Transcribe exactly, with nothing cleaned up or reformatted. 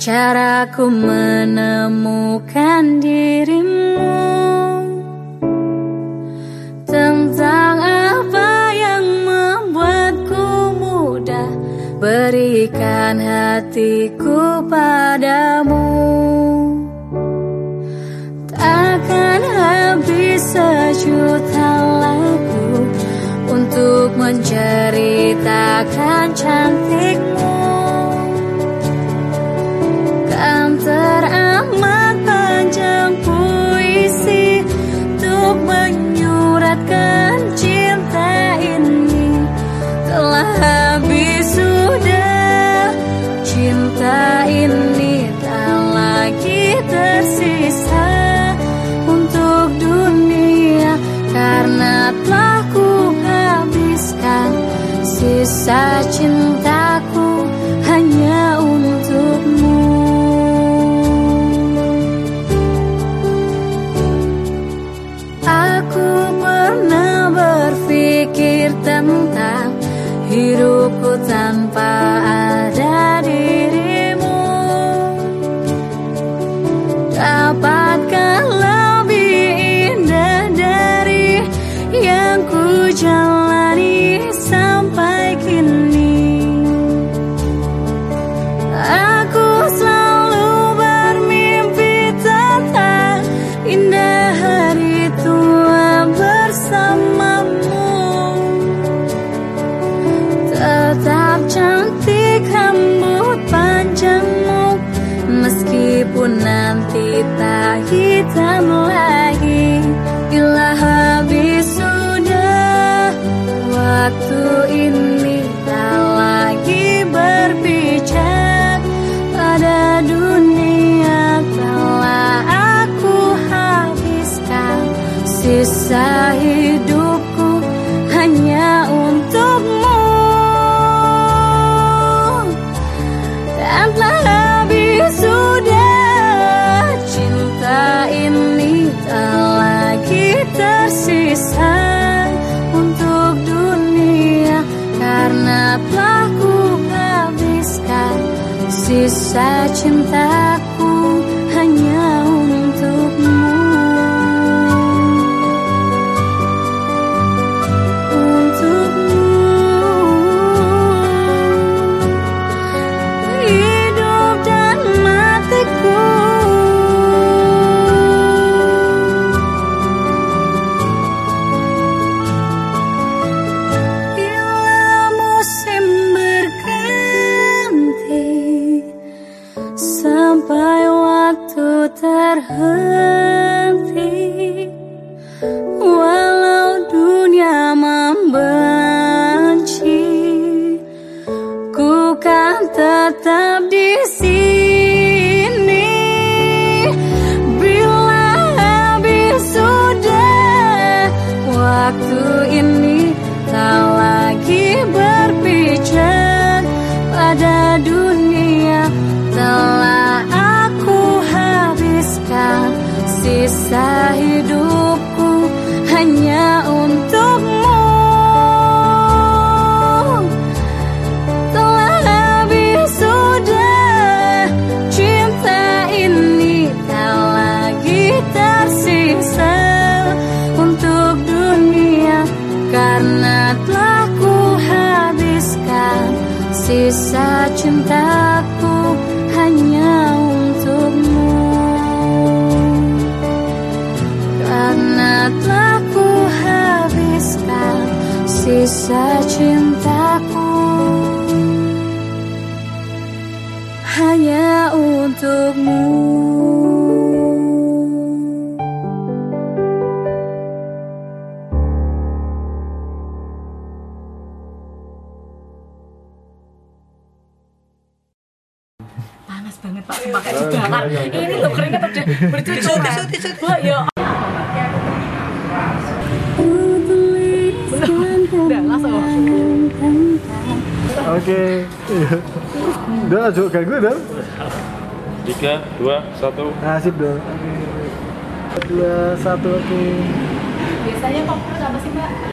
caraku menemukan dirimu, tentang apa yang membuatku mudah berikan hatiku padamu. Takkan habis sejuta lagu untuk menceritakan cantikmu. Kan teramat panjang puisi untuk menyuratkan cinta ini. Telah habis sudah cinta ini, tak lagi tersisa untuk dunia, karena telah ku habiskan sisa cintaku hanya untukmu. Aku pernah berpikir tentang hidupku tanpa ada dirimu. Dapatkah lebih indah dari yang ku jalani sampai kini? Aku selalu bermimpi tentang indah hari tua bersamamu. Tetap cantik rambut panjangmu, meskipun nanti tak hitam lagi. Bila habis sudah waktu ini, tak lagi berpijak pada dunia. Telah aku habiskan sisa hidupku hanya untukmu. Dan telah habis sudah cinta ini, tak lagi tersisa untuk dunia, karena telah ku habiskan sisa cintaku hanya untukmu. Untukmu. Hidup dan matiku. Bila musim berganti, sampai waktu terhenti, walau dunia membenci, ku kan tetap di sini. Bila habis sudah waktu ini, tak lagi berpijak pada dunia. Telah aku habiskan sisa hidupku hanya untukmu. Telah habis sudah cinta ini, tak lagi tersisa untuk dunia, karena telah ku habiskan sisa cintaku hanya untukmu. Karena telah ku habiskan sisa cintaku hanya untukmu. Panas banget Pak, semakin dibakar. Ini loh keringat udah bercucuran. Wah, ya. Udah, langsung. Oke. Udah, lanjut kayak gue dong. Tiga, dua, satu. Nasib dong. Dua, satu, oke. Biasanya kok apa sih Mbak?